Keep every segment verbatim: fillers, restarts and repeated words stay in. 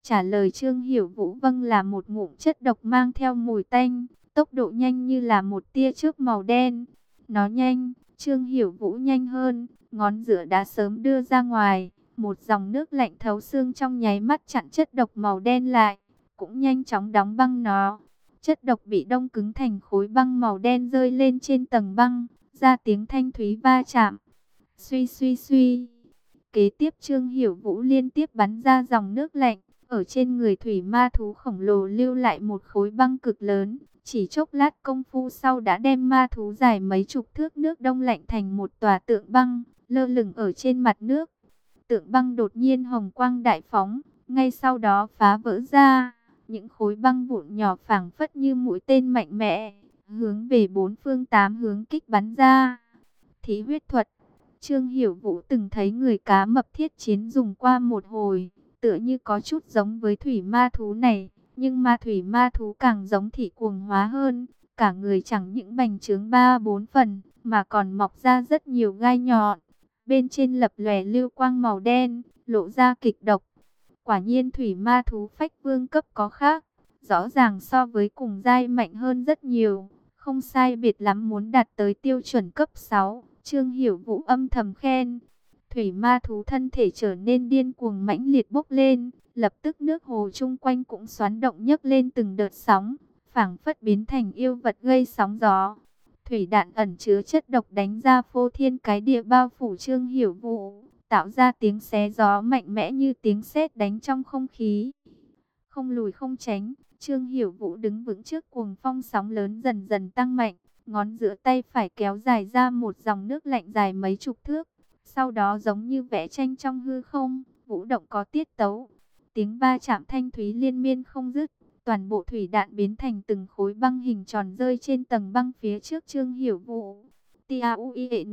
Trả lời Trương Hiểu Vũ vâng là một ngụm chất độc mang theo mùi tanh, tốc độ nhanh như là một tia chớp màu đen. Nó nhanh, Trương Hiểu Vũ nhanh hơn, ngón giữa đã sớm đưa ra ngoài, một dòng nước lạnh thấu xương trong nháy mắt chặn chất độc màu đen lại, cũng nhanh chóng đóng băng nó. Chất độc bị đông cứng thành khối băng màu đen rơi lên trên tầng băng, ra tiếng thanh thúy va chạm. Suy suy suy. Kế tiếp Trương Hiểu Vũ liên tiếp bắn ra dòng nước lạnh, ở trên người thủy ma thú khổng lồ lưu lại một khối băng cực lớn. Chỉ chốc lát công phu sau đã đem ma thú dài mấy chục thước nước đông lạnh thành một tòa tượng băng, lơ lửng ở trên mặt nước. Tượng băng đột nhiên hồng quang đại phóng, ngay sau đó phá vỡ ra. Những khối băng vụn nhỏ phảng phất như mũi tên mạnh mẽ, hướng về bốn phương tám hướng kích bắn ra. Thí huyết thuật. Trương Hiểu Vũ từng thấy người cá mập thiết chiến dùng qua một hồi, tựa như có chút giống với thủy ma thú này, nhưng ma thủy ma thú càng giống thị cuồng hóa hơn, cả người chẳng những bành trướng ba bốn phần, mà còn mọc ra rất nhiều gai nhọn, bên trên lập lòe lưu quang màu đen, lộ ra kịch độc. Quả nhiên thủy ma thú phách vương cấp có khác, rõ ràng so với cùng giai mạnh hơn rất nhiều, không sai biệt lắm muốn đạt tới tiêu chuẩn cấp sáu. Trương Hiểu Vũ âm thầm khen. Thủy ma thú thân thể trở nên điên cuồng mãnh liệt bốc lên, lập tức nước hồ chung quanh cũng xoắn động nhấc lên từng đợt sóng, phảng phất biến thành yêu vật gây sóng gió. Thủy đạn ẩn chứa chất độc đánh ra phô thiên cái địa bao phủ Trương Hiểu Vũ, tạo ra tiếng xé gió mạnh mẽ như tiếng sét đánh trong không khí. Không lùi không tránh, Trương Hiểu Vũ đứng vững trước cuồng phong sóng lớn dần dần tăng mạnh. Ngón giữa tay phải kéo dài ra một dòng nước lạnh dài mấy chục thước. Sau đó giống như vẽ tranh trong hư không, vũ động có tiết tấu. Tiếng va chạm thanh thúy liên miên không dứt. Toàn bộ thủy đạn biến thành từng khối băng hình tròn rơi trên tầng băng phía trước Trương Hiểu Vũ. T-A-U-I-E-N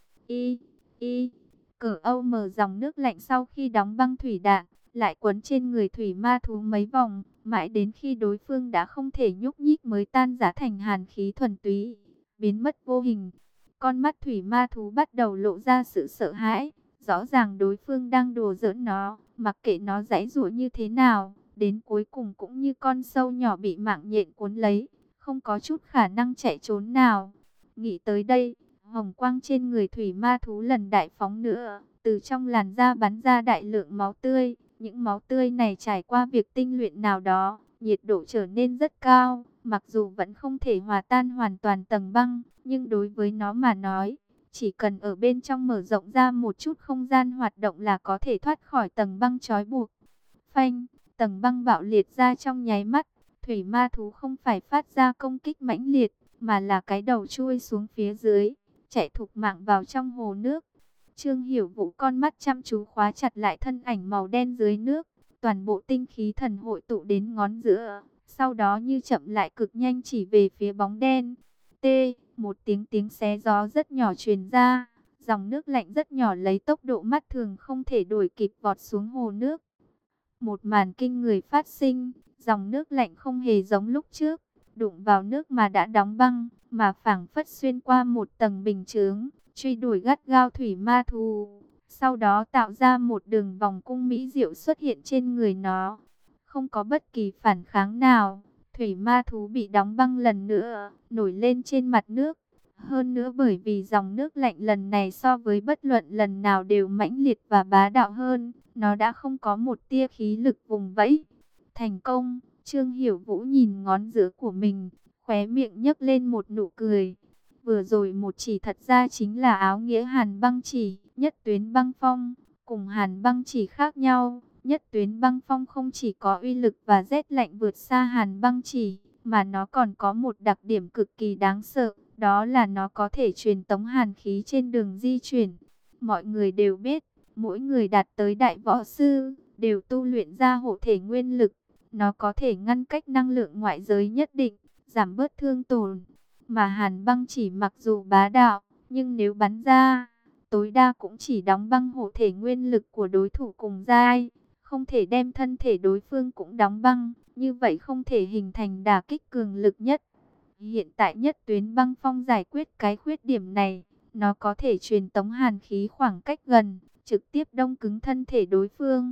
I I Cỡ Âu mở dòng nước lạnh sau khi đóng băng thủy đạn, lại quấn trên người thủy ma thú mấy vòng, mãi đến khi đối phương đã không thể nhúc nhích mới tan rã thành hàn khí thuần túy, biến mất vô hình. Con mắt thủy ma thú bắt đầu lộ ra sự sợ hãi, rõ ràng đối phương đang đùa giỡn nó, mặc kệ nó giãy giụa như thế nào, đến cuối cùng cũng như con sâu nhỏ bị mạng nhện cuốn lấy, không có chút khả năng chạy trốn nào. Nghĩ tới đây, hồng quang trên người thủy ma thú lần đại phóng nữa, từ trong làn da bắn ra đại lượng máu tươi. Những máu tươi này trải qua việc tinh luyện nào đó, nhiệt độ trở nên rất cao, mặc dù vẫn không thể hòa tan hoàn toàn tầng băng, nhưng đối với nó mà nói, chỉ cần ở bên trong mở rộng ra một chút không gian hoạt động là có thể thoát khỏi tầng băng trói buộc. Phanh, tầng băng bạo liệt ra trong nháy mắt, thủy ma thú không phải phát ra công kích mãnh liệt, mà là cái đầu chui xuống phía dưới, chạy thục mạng vào trong hồ nước. Trương Hiểu Vũ con mắt chăm chú khóa chặt lại thân ảnh màu đen dưới nước, toàn bộ tinh khí thần hội tụ đến ngón giữa, sau đó như chậm lại cực nhanh chỉ về phía bóng đen. T, một tiếng tiếng xé gió rất nhỏ truyền ra, dòng nước lạnh rất nhỏ lấy tốc độ mắt thường không thể đuổi kịp vọt xuống hồ nước. Một màn kinh người phát sinh, dòng nước lạnh không hề giống lúc trước, đụng vào nước mà đã đóng băng, mà phảng phất xuyên qua một tầng bình chướng, truy đuổi gắt gao thủy ma thú, sau đó tạo ra một đường vòng cung mỹ diệu xuất hiện trên người nó. Không có bất kỳ phản kháng nào, thủy ma thú bị đóng băng lần nữa, nổi lên trên mặt nước. Hơn nữa bởi vì dòng nước lạnh lần này so với bất luận lần nào đều mãnh liệt và bá đạo hơn, nó đã không có một tia khí lực vùng vẫy. Thành công, Trương Hiểu Vũ nhìn ngón giữa của mình, khóe miệng nhếch lên một nụ cười. Vừa rồi một chỉ thật ra chính là áo nghĩa hàn băng chỉ, nhất tuyến băng phong, cùng hàn băng chỉ khác nhau. Nhất tuyến băng phong không chỉ có uy lực và rét lạnh vượt xa hàn băng chỉ, mà nó còn có một đặc điểm cực kỳ đáng sợ, đó là nó có thể truyền tống hàn khí trên đường di chuyển. Mọi người đều biết, mỗi người đạt tới đại võ sư, đều tu luyện ra hộ thể nguyên lực. Nó có thể ngăn cách năng lượng ngoại giới nhất định, giảm bớt thương tổn. Mà hàn băng chỉ mặc dù bá đạo, nhưng nếu bắn ra, tối đa cũng chỉ đóng băng hộ thể nguyên lực của đối thủ cùng giai, không thể đem thân thể đối phương cũng đóng băng, như vậy không thể hình thành đả kích cường lực nhất. Hiện tại nhất tuyến băng phong giải quyết cái khuyết điểm này, nó có thể truyền tống hàn khí khoảng cách gần, trực tiếp đông cứng thân thể đối phương.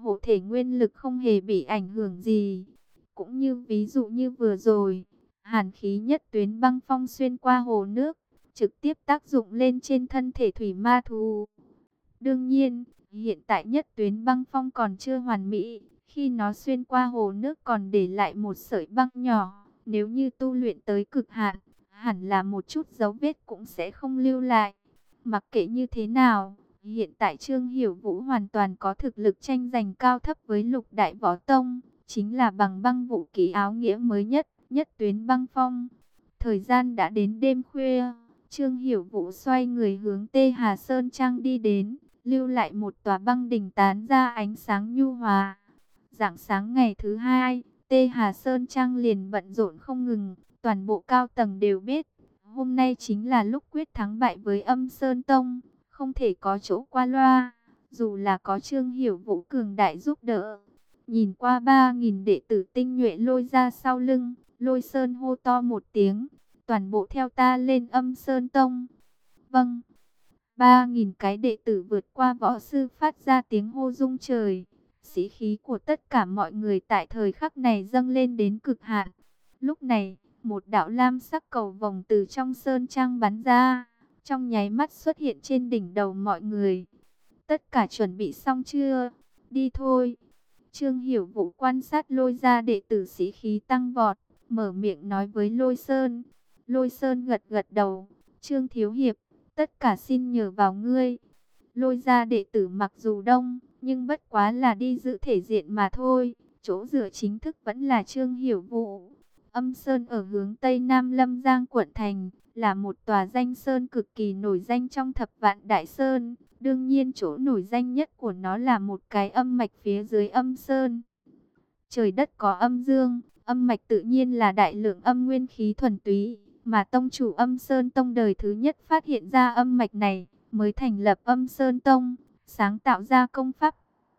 hộ thể nguyên lực không hề bị ảnh hưởng gì. Cũng như ví dụ như vừa rồi, hàn khí nhất tuyến băng phong xuyên qua hồ nước, trực tiếp tác dụng lên trên thân thể thủy ma thú. Đương nhiên, hiện tại nhất tuyến băng phong còn chưa hoàn mỹ, khi nó xuyên qua hồ nước còn để lại một sợi băng nhỏ. Nếu như tu luyện tới cực hạn, hẳn là một chút dấu vết cũng sẽ không lưu lại. Mặc kệ như thế nào, hiện tại Trương Hiểu Vũ hoàn toàn có thực lực tranh giành cao thấp với Lục Đại Võ Tông, chính là bằng băng vũ ký áo nghĩa mới nhất, nhất tuyến băng phong. Thời gian đã đến đêm khuya, Trương Hiểu Vũ xoay người hướng Tê Hà Sơn Trang đi đến, lưu lại một tòa băng đỉnh tán ra ánh sáng nhu hòa. Rạng sáng ngày thứ hai, Tê Hà Sơn Trang liền bận rộn không ngừng, toàn bộ cao tầng đều biết, hôm nay chính là lúc quyết thắng bại với Âm Sơn Tông, không thể có chỗ qua loa, dù là có Trương Hiểu Vũ cường đại giúp đỡ. Nhìn qua ba nghìn đệ tử tinh nhuệ lôi ra sau lưng, Lôi Sơn hô to một tiếng, toàn bộ theo ta lên Âm Sơn Tông. Vâng. Ba nghìn cái đệ tử vượt qua võ sư phát ra tiếng hô rung trời. Sĩ khí của tất cả mọi người tại thời khắc này dâng lên đến cực hạn. Lúc này, một đạo lam sắc cầu vồng từ trong sơn trang bắn ra, trong nháy mắt xuất hiện trên đỉnh đầu mọi người. Tất cả chuẩn bị xong chưa? Đi thôi. Trương Hiểu Vũ quan sát Lôi ra đệ tử sĩ khí tăng vọt, mở miệng nói với Lôi Sơn. Lôi Sơn gật gật đầu. Trương Thiếu Hiệp, tất cả xin nhờ vào ngươi. Lôi ra đệ tử mặc dù đông, nhưng bất quá là đi giữ thể diện mà thôi. Chỗ dựa chính thức vẫn là Trương Hiểu Vũ. Âm Sơn ở hướng Tây Nam Lâm Giang quận thành, là một tòa danh sơn cực kỳ nổi danh trong thập vạn đại sơn. Đương nhiên chỗ nổi danh nhất của nó là một cái âm mạch phía dưới âm sơn. Trời đất có âm dương, âm mạch tự nhiên là đại lượng âm nguyên khí thuần túy. Mà tông chủ Âm Sơn Tông đời thứ nhất phát hiện ra âm mạch này, mới thành lập Âm Sơn Tông, sáng tạo ra công pháp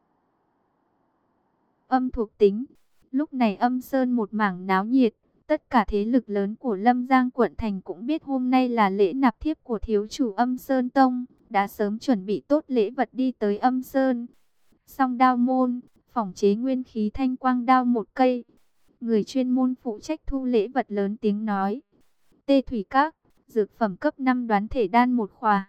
âm thuộc tính. Lúc này Âm Sơn một mảng náo nhiệt, tất cả thế lực lớn của Lâm Giang quận thành cũng biết hôm nay là lễ nạp thiếp của thiếu chủ Âm Sơn Tông, đã sớm chuẩn bị tốt lễ vật đi tới Âm Sơn. Song đao môn, phỏng chế nguyên khí thanh quang đao một cây. Người chuyên môn phụ trách thu lễ vật lớn tiếng nói. Tê Thủy Các, dược phẩm cấp năm đoán thể đan một khỏa.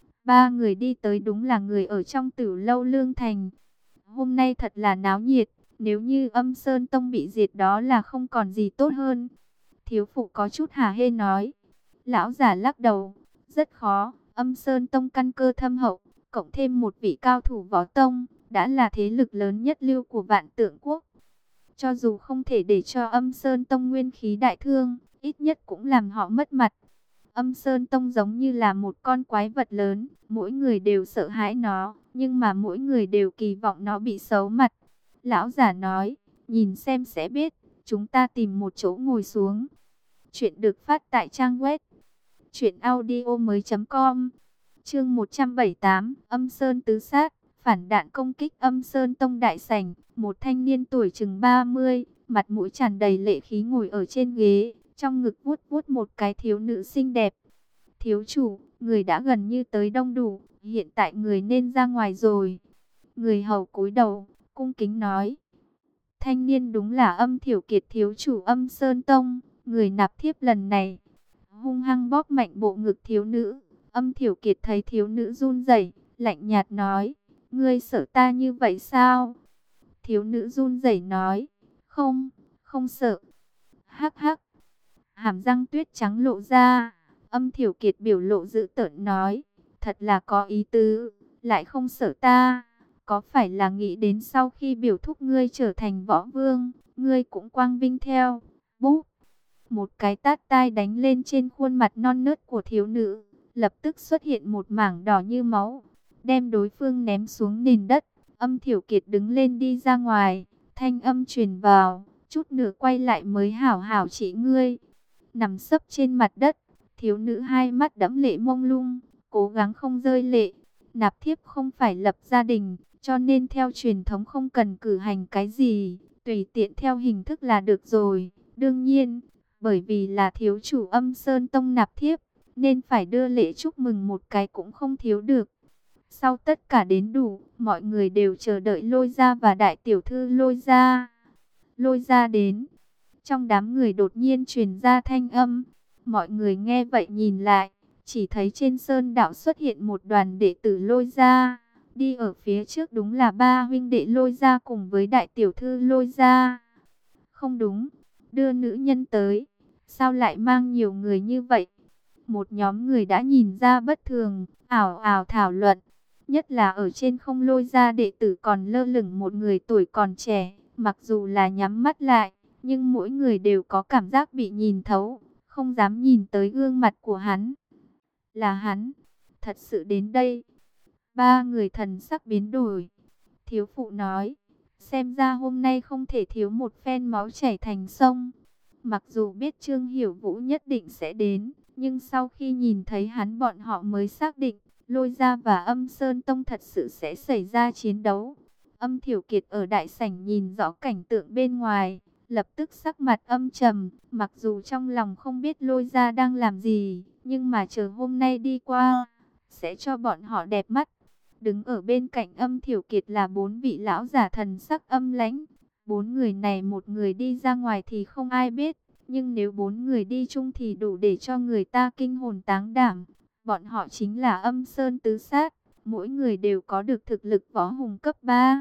Ba người đi tới đúng là người ở trong Tử Lâu Lương Thành. Hôm nay thật là náo nhiệt, nếu như Âm Sơn Tông bị diệt đó là không còn gì tốt hơn. Thiếu phụ có chút hả hê nói. Lão giả lắc đầu, rất khó, Âm Sơn Tông căn cơ thâm hậu, cộng thêm một vị cao thủ võ tông, đã là thế lực lớn nhất lưu của Vạn Tượng Quốc. Cho dù không thể để cho Âm Sơn Tông nguyên khí đại thương, ít nhất cũng làm họ mất mặt. Âm Sơn Tông giống như là một con quái vật lớn, mỗi người đều sợ hãi nó, nhưng mà mỗi người đều kỳ vọng nó bị xấu mặt. Lão giả nói, nhìn xem sẽ biết, chúng ta tìm một chỗ ngồi xuống. Chuyện được phát tại trang web truyện audio mới chấm com. Chương một trăm bảy mươi tám, Âm Sơn tứ sát, phản đạn công kích Âm Sơn Tông đại sảnh. Một thanh niên tuổi chừng ba mươi, mặt mũi tràn đầy lệ khí ngồi ở trên ghế, trong ngực vuốt vuốt một cái thiếu nữ xinh đẹp. Thiếu chủ, người đã gần như tới đông đủ, hiện tại người nên ra ngoài rồi. Người hầu cúi đầu, cung kính nói. Thanh niên đúng là Âm Thiểu Kiệt thiếu chủ Âm Sơn Tông, người nạp thiếp lần này. Hung hăng bóp mạnh bộ ngực thiếu nữ. Âm Thiểu Kiệt thấy thiếu nữ run rẩy, lạnh nhạt nói, ngươi sợ ta như vậy sao? Thiếu nữ run rẩy nói, không, không sợ. Hắc hắc. Hàm răng tuyết trắng lộ ra. Âm Thiểu Kiệt biểu lộ dữ tợn nói, thật là có ý tứ, lại không sợ ta. Có phải là nghĩ đến sau khi biểu thúc ngươi trở thành võ vương, ngươi cũng quang vinh theo? Búp. Một cái tát tai đánh lên trên khuôn mặt non nớt của thiếu nữ, lập tức xuất hiện một mảng đỏ như máu, đem đối phương ném xuống nền đất. Âm Thiểu Kiệt đứng lên đi ra ngoài, thanh âm truyền vào, chút nữa quay lại mới hảo hảo trị ngươi. Nằm sấp trên mặt đất, thiếu nữ hai mắt đẫm lệ mông lung, cố gắng không rơi lệ. Nạp thiếp không phải lập gia đình, cho nên theo truyền thống không cần cử hành cái gì, tùy tiện theo hình thức là được rồi. Đương nhiên, bởi vì là thiếu chủ Âm Sơn Tông nạp thiếp, nên phải đưa lễ chúc mừng một cái cũng không thiếu được. Sau tất cả đến đủ, mọi người đều chờ đợi Lôi Gia và đại tiểu thư Lôi Gia. Lôi Gia đến. Trong đám người đột nhiên truyền ra thanh âm. Mọi người nghe vậy nhìn lại, chỉ thấy trên sơn đạo xuất hiện một đoàn đệ tử Lôi Gia. Đi ở phía trước đúng là ba huynh đệ Lôi Gia cùng với đại tiểu thư Lôi Gia. Không đúng, đưa nữ nhân tới, sao lại mang nhiều người như vậy? Một nhóm người đã nhìn ra bất thường, ảo ảo thảo luận. Nhất là ở trên không Lôi Gia đệ tử còn lơ lửng một người tuổi còn trẻ, mặc dù là nhắm mắt lại, nhưng mỗi người đều có cảm giác bị nhìn thấu, không dám nhìn tới gương mặt của hắn. Là hắn, thật sự đến đây. Ba người thần sắc biến đổi. Thiếu phụ nói, xem ra hôm nay không thể thiếu một phen máu chảy thành sông. Mặc dù biết Trương Hiểu Vũ nhất định sẽ đến, nhưng sau khi nhìn thấy hắn bọn họ mới xác định, Lôi Gia và Âm Sơn Tông thật sự sẽ xảy ra chiến đấu. Âm Thiểu Kiệt ở đại sảnh nhìn rõ cảnh tượng bên ngoài, lập tức sắc mặt âm trầm, mặc dù trong lòng không biết Lôi Gia đang làm gì, nhưng mà chờ hôm nay đi qua, sẽ cho bọn họ đẹp mắt. Đứng ở bên cạnh Âm Thiểu Kiệt là bốn vị lão giả thần sắc âm lãnh. Bốn người này một người đi ra ngoài thì không ai biết, nhưng nếu bốn người đi chung thì đủ để cho người ta kinh hồn táng đảm. Bọn họ chính là Âm Sơn Tứ Sát, mỗi người đều có được thực lực võ hùng cấp ba.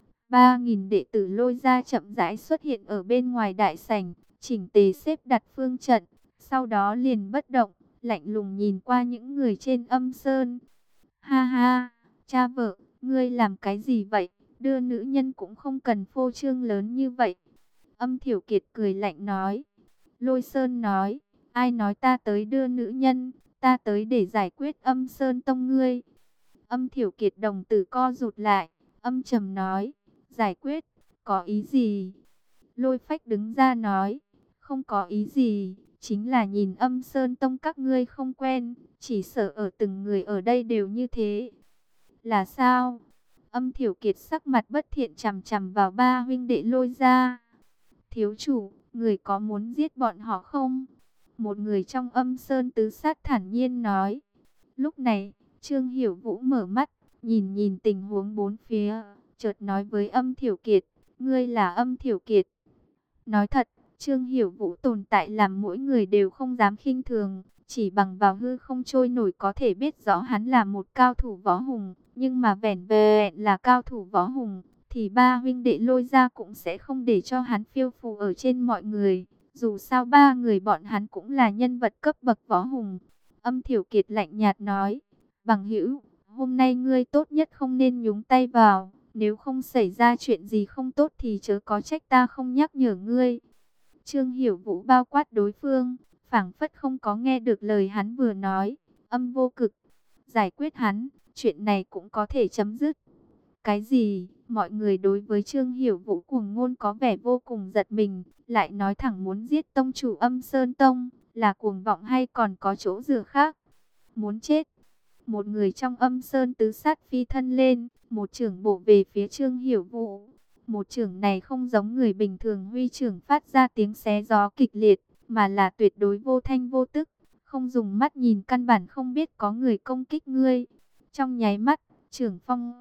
Ba nghìn đệ tử Lôi Gia chậm rãi xuất hiện ở bên ngoài đại sảnh, chỉnh tề xếp đặt phương trận, sau đó liền bất động, lạnh lùng nhìn qua những người trên Âm Sơn. Ha ha, cha vợ, ngươi làm cái gì vậy? Đưa nữ nhân cũng không cần phô trương lớn như vậy. Âm Thiểu Kiệt cười lạnh nói. Lôi Sơn nói, ai nói ta tới đưa nữ nhân, ta tới để giải quyết Âm Sơn Tông ngươi. Âm Thiểu Kiệt đồng tử co rụt lại, âm trầm nói, giải quyết, có ý gì? Lôi Phách đứng ra nói, không có ý gì, chính là nhìn Âm Sơn Tông các ngươi không quen, chỉ sợ ở từng người ở đây đều như thế. Là sao? Âm Thiểu Kiệt sắc mặt bất thiện chằm chằm vào ba huynh đệ Lôi Gia. Thiếu chủ, người có muốn giết bọn họ không? Một người trong Âm Sơn Tứ Sát thản nhiên nói. Lúc này, Trương Hiểu Vũ mở mắt, nhìn nhìn tình huống bốn phía, chợt nói với Âm Thiểu Kiệt, ngươi là Âm Thiểu Kiệt. Nói thật, Trương Hiểu Vũ tồn tại làm mỗi người đều không dám khinh thường, chỉ bằng vào hư không trôi nổi có thể biết rõ hắn là một cao thủ võ hùng, nhưng mà vẻn vẹn là cao thủ võ hùng, thì ba huynh đệ Lôi Gia cũng sẽ không để cho hắn phiêu phù ở trên mọi người. Dù sao ba người bọn hắn cũng là nhân vật cấp bậc võ hùng. Âm Thiểu Kiệt lạnh nhạt nói, bằng hữu, hôm nay ngươi tốt nhất không nên nhúng tay vào, nếu không xảy ra chuyện gì không tốt thì chớ có trách ta không nhắc nhở ngươi. Trương Hiểu Vũ bao quát đối phương, phảng phất không có nghe được lời hắn vừa nói, âm vô cực, giải quyết hắn, chuyện này cũng có thể chấm dứt. Cái gì? Mọi người đối với Trương Hiểu Vũ cuồng ngôn có vẻ vô cùng giật mình, lại nói thẳng muốn giết tông chủ Âm Sơn Tông, là cuồng vọng hay còn có chỗ dựa khác? Muốn chết. Một người trong Âm Sơn Tứ Sát phi thân lên, một chưởng bổ về phía Trương Hiểu Vũ. Một chưởng này không giống người bình thường huy chưởng phát ra tiếng xé gió kịch liệt, mà là tuyệt đối vô thanh vô tức, không dùng mắt nhìn căn bản không biết có người công kích ngươi. Trong nháy mắt, chưởng phong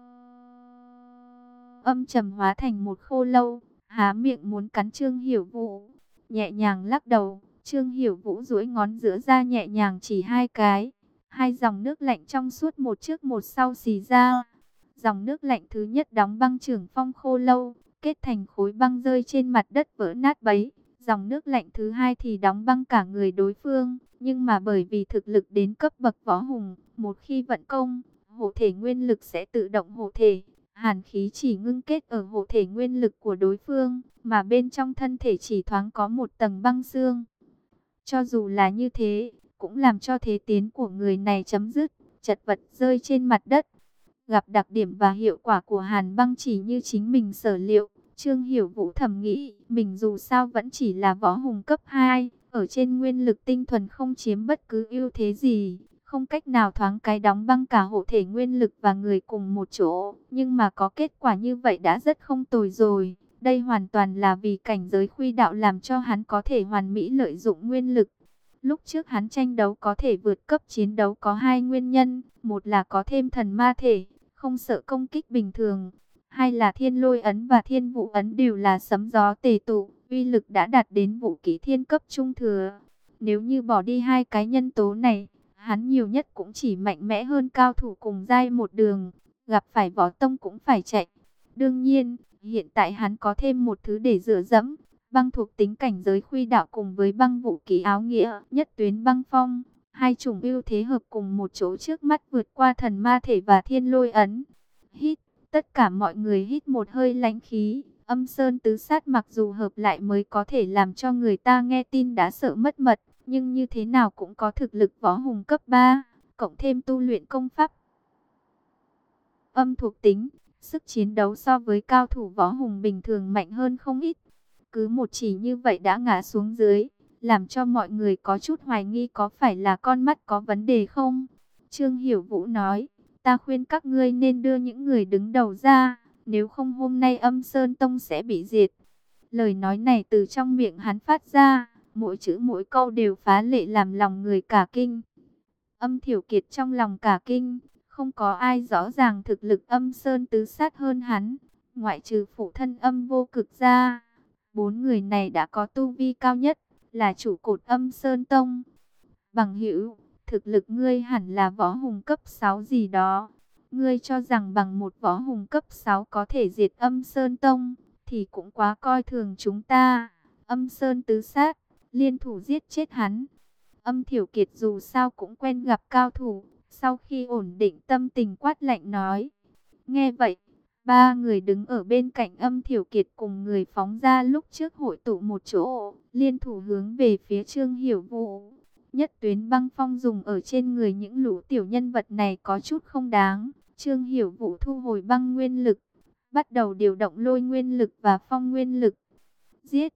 âm trầm hóa thành một khô lâu, há miệng muốn cắn Trương Hiểu Vũ. Nhẹ nhàng lắc đầu, Trương Hiểu Vũ duỗi ngón giữa ra nhẹ nhàng chỉ hai cái. Hai dòng nước lạnh trong suốt một trước một sau xì ra. Dòng nước lạnh thứ nhất đóng băng chưởng phong khô lâu, kết thành khối băng rơi trên mặt đất vỡ nát bấy. Dòng nước lạnh thứ hai thì đóng băng cả người đối phương, nhưng mà bởi vì thực lực đến cấp bậc võ hùng, một khi vận công, hộ thể nguyên lực sẽ tự động hộ thể. Hàn khí chỉ ngưng kết ở hộ thể nguyên lực của đối phương, mà bên trong thân thể chỉ thoáng có một tầng băng xương. Cho dù là như thế, cũng làm cho thế tiến của người này chấm dứt, chật vật rơi trên mặt đất. Gặp đặc điểm và hiệu quả của hàn băng chỉ như chính mình sở liệu, Trương Hiểu Vũ thầm nghĩ, mình dù sao vẫn chỉ là võ hùng cấp hai, ở trên nguyên lực tinh thuần không chiếm bất cứ ưu thế gì, không cách nào thoáng cái đóng băng cả hộ thể nguyên lực và người cùng một chỗ, nhưng mà có kết quả như vậy đã rất không tồi rồi. Đây hoàn toàn là vì cảnh giới khuy đạo làm cho hắn có thể hoàn mỹ lợi dụng nguyên lực. Lúc trước hắn tranh đấu có thể vượt cấp chiến đấu có hai nguyên nhân, một là có thêm thần ma thể, không sợ công kích bình thường. Hay là thiên lôi ấn và thiên vũ ấn đều là sấm gió tề tụ, uy lực đã đạt đến vũ kỹ thiên cấp trung thừa. Nếu như bỏ đi hai cái nhân tố này, hắn nhiều nhất cũng chỉ mạnh mẽ hơn cao thủ cùng giai một đường, gặp phải võ tông cũng phải chạy. Đương nhiên, hiện tại hắn có thêm một thứ để dựa dẫm, băng thuộc tính cảnh giới khuy đạo cùng với băng vũ kỹ áo nghĩa, nhất tuyến băng phong. Hai chủng ưu thế hợp cùng một chỗ trước mắt vượt qua thần ma thể và thiên lôi ấn. Hít, tất cả mọi người hít một hơi lãnh khí. Âm Sơn tứ sát mặc dù hợp lại mới có thể làm cho người ta nghe tin đã sợ mất mật, nhưng như thế nào cũng có thực lực võ hùng cấp ba, cộng thêm tu luyện công pháp âm thuộc tính, sức chiến đấu so với cao thủ võ hùng bình thường mạnh hơn không ít. Cứ một chỉ như vậy đã ngã xuống dưới, làm cho mọi người có chút hoài nghi có phải là con mắt có vấn đề không. Trương Hiểu Vũ nói, ta khuyên các ngươi nên đưa những người đứng đầu ra, nếu không hôm nay Âm Sơn Tông sẽ bị diệt. Lời nói này từ trong miệng hắn phát ra, mỗi chữ mỗi câu đều phá lệ làm lòng người cả kinh. Âm Thiểu Kiệt trong lòng cả kinh, không có ai rõ ràng thực lực Âm Sơn tứ sát hơn hắn, ngoại trừ phụ thân Âm Vô Cực ra. Bốn người này đã có tu vi cao nhất, là trụ cột Âm Sơn Tông. Bằng hữu, thực lực ngươi hẳn là võ hùng cấp sáu gì đó. Ngươi cho rằng bằng một võ hùng cấp sáu có thể diệt Âm Sơn Tông, thì cũng quá coi thường chúng ta. Âm Sơn tứ sát, liên thủ giết chết hắn. Âm Thiểu Kiệt dù sao cũng quen gặp cao thủ, sau khi ổn định tâm tình quát lạnh nói. Nghe vậy, ba người đứng ở bên cạnh Âm Thiểu Kiệt cùng người phóng ra lúc trước hội tụ một chỗ, liên thủ hướng về phía Trương Hiểu Vũ. Nhất tuyến băng phong dùng ở trên người những lũ tiểu nhân vật này có chút không đáng. Trương Hiểu Vũ thu hồi băng nguyên lực, bắt đầu điều động lôi nguyên lực và phong nguyên lực. Giết!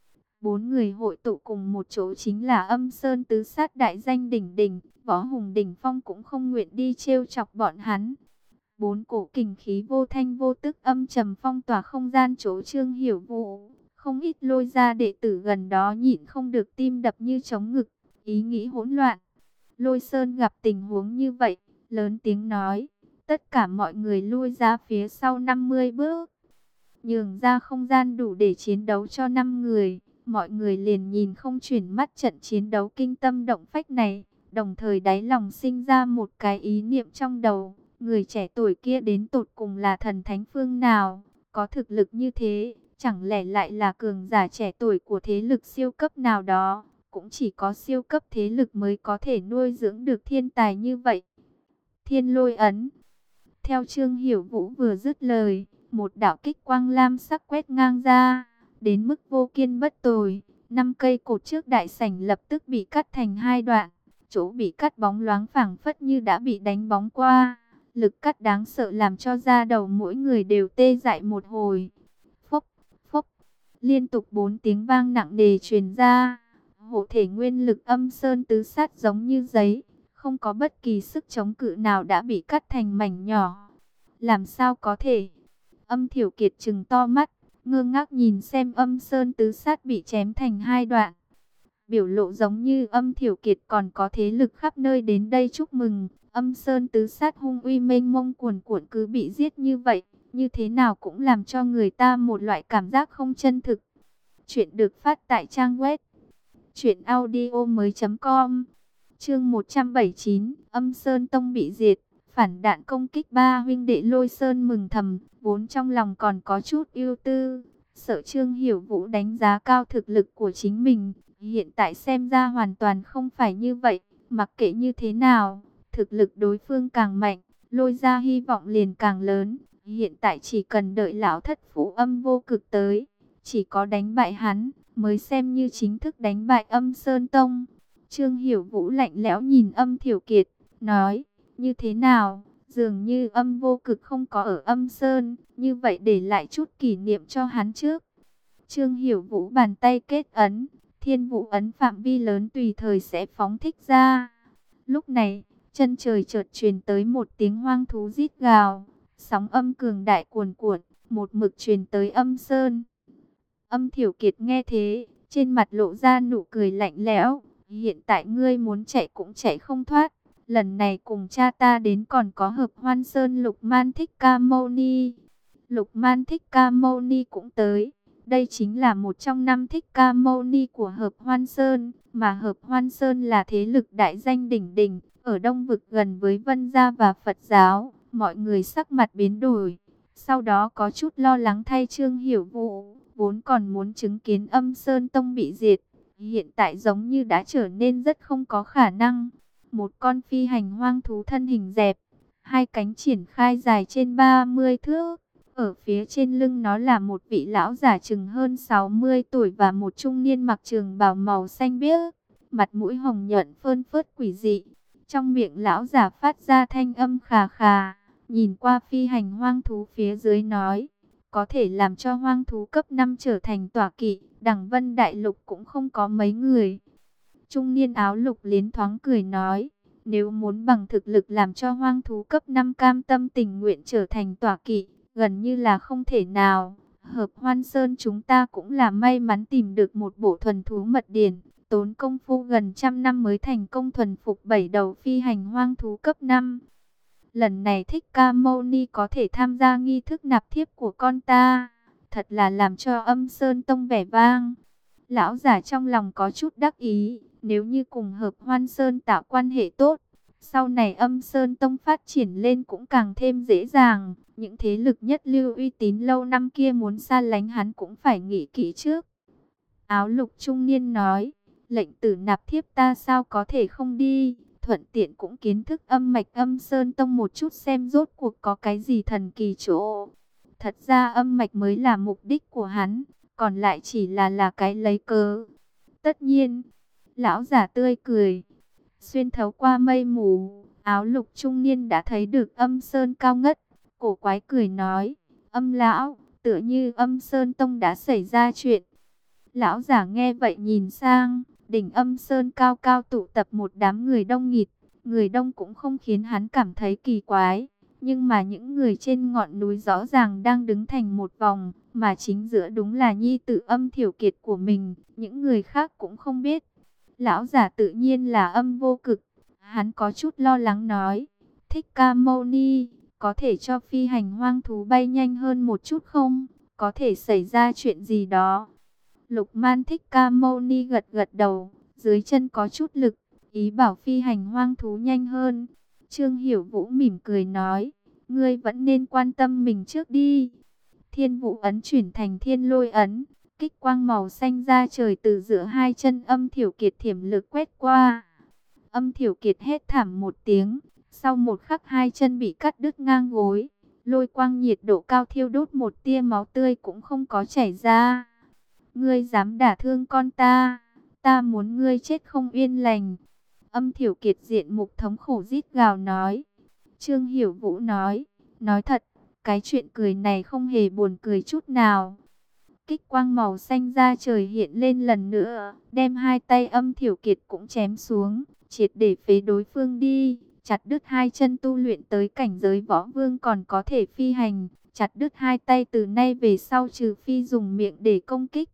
Bốn người hội tụ cùng một chỗ chính là Âm Sơn tứ sát đại danh đỉnh đỉnh, võ hùng đỉnh phong cũng không nguyện đi trêu chọc bọn hắn. Bốn cổ kình khí vô thanh vô tức âm trầm phong tỏa không gian chỗ Trương Hiểu Vũ. Không ít lôi ra đệ tử gần đó nhịn không được tim đập như trống ngực, ý nghĩ hỗn loạn. Lôi Sơn gặp tình huống như vậy, lớn tiếng nói, tất cả mọi người lui ra phía sau năm mươi bước, nhường ra không gian đủ để chiến đấu cho năm người. Mọi người liền nhìn không chuyển mắt trận chiến đấu kinh tâm động phách này, đồng thời đáy lòng sinh ra một cái ý niệm trong đầu. Người trẻ tuổi kia đến tột cùng là thần thánh phương nào, có thực lực như thế, chẳng lẽ lại là cường giả trẻ tuổi của thế lực siêu cấp nào đó. Cũng chỉ có siêu cấp thế lực mới có thể nuôi dưỡng được thiên tài như vậy. Thiên lôi ấn. Theo Trương Hiểu Vũ vừa dứt lời, một đạo kích quang lam sắc quét ngang ra, đến mức vô kiên bất tồi. Năm cây cột trước đại sảnh lập tức bị cắt thành hai đoạn, chỗ bị cắt bóng loáng phảng phất như đã bị đánh bóng qua. Lực cắt đáng sợ làm cho da đầu mỗi người đều tê dại một hồi. Phốc, phốc, liên tục bốn tiếng vang nặng nề truyền ra. Hộ thể nguyên lực Âm Sơn tứ sát giống như giấy, không có bất kỳ sức chống cự nào đã bị cắt thành mảnh nhỏ. Làm sao có thể? Âm Thiểu Kiệt trừng to mắt, ngơ ngác nhìn xem Âm Sơn tứ sát bị chém thành hai đoạn. Biểu lộ giống như Âm Thiểu Kiệt còn có thế lực khắp nơi đến đây chúc mừng. Âm Sơn tứ sát hung uy mênh mông cuồn cuộn cứ bị giết như vậy, như thế nào cũng làm cho người ta một loại cảm giác không chân thực. Chuyện được phát tại trang web truyện audio mới chấm com. Chương một trăm bảy mươi chín, Âm Sơn Tông bị diệt, phản đạn công kích ba huynh đệ Lôi Sơn mừng thầm, vốn trong lòng còn có chút ưu tư, sợ Trương Hiểu Vũ đánh giá cao thực lực của chính mình, hiện tại xem ra hoàn toàn không phải như vậy. Mặc kệ như thế nào, thực lực đối phương càng mạnh, Lôi ra hy vọng liền càng lớn. Hiện tại chỉ cần đợi lão thất phủ Âm Vô Cực tới, chỉ có đánh bại hắn mới xem như chính thức đánh bại Âm Sơn Tông. Trương Hiểu Vũ lạnh lẽo nhìn Âm Thiểu Kiệt, nói, như thế nào, dường như Âm Vô Cực không có ở Âm Sơn, như vậy để lại chút kỷ niệm cho hắn trước. Trương Hiểu Vũ bàn tay kết ấn, thiên vũ ấn phạm vi lớn tùy thời sẽ phóng thích ra. Lúc này, chân trời chợt truyền tới một tiếng hoang thú rít gào, sóng âm cường đại cuồn cuộn, một mực truyền tới Âm Sơn. Âm Thiểu Kiệt nghe thế, trên mặt lộ ra nụ cười lạnh lẽo. Hiện tại ngươi muốn chạy cũng chạy không thoát. Lần này cùng cha ta đến còn có Hợp Hoan Sơn Lục Man Thích Ca Mâu Ni. Lục Man Thích Ca Mâu Ni cũng tới. Đây chính là một trong năm Thích Ca Mâu Ni của Hợp Hoan Sơn, mà Hợp Hoan Sơn là thế lực đại danh đỉnh đỉnh, ở Đông Vực gần với Vân Gia và Phật giáo. Mọi người sắc mặt biến đổi, sau đó có chút lo lắng thay Trương Hiểu Vũ, vốn còn muốn chứng kiến Âm Sơn Tông bị diệt, hiện tại giống như đã trở nên rất không có khả năng. Một con phi hành hoang thú thân hình dẹp, hai cánh triển khai dài trên ba mươi thước. Ở phía trên lưng nó là một vị lão giả chừng hơn sáu mươi tuổi và một trung niên mặc trường bào màu xanh biếc, mặt mũi hồng nhuận phơn phớt quỷ dị. Trong miệng lão giả phát ra thanh âm khà khà, nhìn qua phi hành hoang thú phía dưới nói, có thể làm cho hoang thú cấp năm trở thành tọa kỵ, Đằng Vân Đại Lục cũng không có mấy người. Trung niên áo lục liến thoáng cười nói, nếu muốn bằng thực lực làm cho hoang thú cấp năm cam tâm tình nguyện trở thành tọa kỵ, gần như là không thể nào. Hợp Hoan Sơn chúng ta cũng là may mắn tìm được một bộ thuần thú mật điển, tốn công phu gần trăm năm mới thành công thuần phục bảy đầu phi hành hoang thú cấp năm. Lần này Thích Ca Mâu Ni có thể tham gia nghi thức nạp thiếp của con ta, thật là làm cho Âm Sơn Tông vẻ vang. Lão giả trong lòng có chút đắc ý, nếu như cùng Hợp Hoan Sơn tạo quan hệ tốt, sau này Âm Sơn Tông phát triển lên cũng càng thêm dễ dàng. Những thế lực nhất lưu uy tín lâu năm kia muốn xa lánh hắn cũng phải nghĩ kỹ trước. Áo lục trung niên nói, lệnh tử nạp thiếp ta sao có thể không đi, thuận tiện cũng kiến thức âm mạch Âm Sơn Tông một chút xem rốt cuộc có cái gì thần kỳ chỗ. Thật ra âm mạch mới là mục đích của hắn, còn lại chỉ là là cái lấy cớ. Tất nhiên, lão giả tươi cười, xuyên thấu qua mây mù, áo lục trung niên đã thấy được Âm Sơn cao ngất, cổ quái cười nói, Âm lão, tựa như Âm Sơn Tông đã xảy ra chuyện. Lão giả nghe vậy nhìn sang, đỉnh Âm Sơn cao cao tụ tập một đám người đông nghịt, người đông cũng không khiến hắn cảm thấy kỳ quái. Nhưng mà những người trên ngọn núi rõ ràng đang đứng thành một vòng, mà chính giữa đúng là nhi tử Âm Thiểu Kiệt của mình, những người khác cũng không biết. Lão giả tự nhiên là Âm Vô Cực, hắn có chút lo lắng nói, Thích Ca Mâu Ni, có thể cho phi hành hoang thú bay nhanh hơn một chút không? Có thể xảy ra chuyện gì đó? Lục Man Thích Ca Mâu Ni gật gật đầu, dưới chân có chút lực, ý bảo phi hành hoang thú nhanh hơn. Trương Hiểu Vũ mỉm cười nói, ngươi vẫn nên quan tâm mình trước đi. Thiên Vũ ấn chuyển thành Thiên Lôi ấn, kích quang màu xanh ra trời từ giữa hai chân Âm Thiểu Kiệt thiểm lực quét qua. Âm Thiểu Kiệt hét thảm một tiếng, sau một khắc hai chân bị cắt đứt ngang gối. Lôi quang nhiệt độ cao thiêu đốt, một tia máu tươi cũng không có chảy ra. Ngươi dám đả thương con ta, ta muốn ngươi chết không yên lành. Âm Thiểu Kiệt diện mục thống khổ rít gào nói. Trương Hiểu Vũ nói, nói thật, cái chuyện cười này không hề buồn cười chút nào. Kích quang màu xanh ra trời hiện lên lần nữa, đem hai tay Âm Thiểu Kiệt cũng chém xuống, triệt để phế đối phương đi, chặt đứt hai chân tu luyện tới cảnh giới võ vương còn có thể phi hành, chặt đứt hai tay từ nay về sau trừ phi dùng miệng để công kích.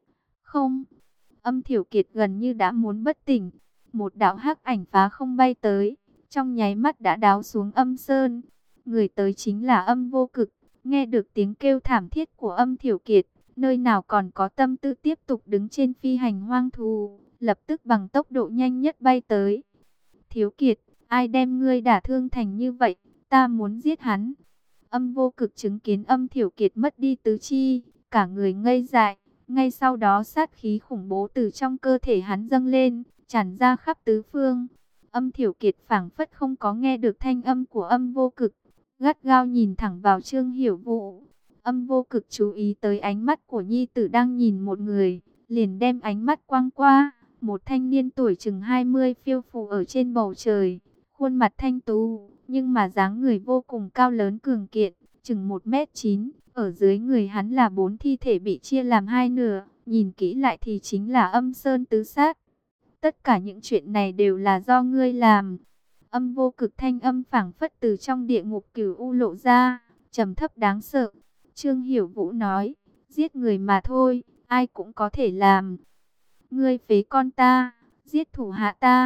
Không, Âm Thiểu Kiệt gần như đã muốn bất tỉnh, một đạo hắc ảnh phá không bay tới, trong nháy mắt đã đáo xuống Âm Sơn. Người tới chính là Âm Vô Cực, nghe được tiếng kêu thảm thiết của Âm Thiểu Kiệt, nơi nào còn có tâm tư tiếp tục đứng trên phi hành hoang thú, lập tức bằng tốc độ nhanh nhất bay tới. Thiếu Kiệt, ai đem ngươi đả thương thành như vậy, ta muốn giết hắn. Âm Vô Cực chứng kiến Âm Thiểu Kiệt mất đi tứ chi, cả người ngây dại, ngay sau đó sát khí khủng bố từ trong cơ thể hắn dâng lên, tràn ra khắp tứ phương. Âm Thiểu Kiệt phảng phất không có nghe được thanh âm của Âm Vô Cực, gắt gao nhìn thẳng vào Trương Hiểu Vũ. Âm Vô Cực chú ý tới ánh mắt của nhi tử đang nhìn một người, liền đem ánh mắt quăng qua. Một thanh niên tuổi chừng hai mươi phiêu phù ở trên bầu trời, khuôn mặt thanh tú, nhưng mà dáng người vô cùng cao lớn cường kiện, chừng một mét chín. Ở dưới người hắn là bốn thi thể bị chia làm hai nửa, nhìn kỹ lại thì chính là Âm Sơn tứ sát. Tất cả những chuyện này đều là do ngươi làm. Âm Vô Cực thanh âm phảng phất từ trong địa ngục cửu u lộ ra, trầm thấp đáng sợ. Trương Hiểu Vũ nói, giết người mà thôi, ai cũng có thể làm. Ngươi phế con ta, giết thủ hạ ta,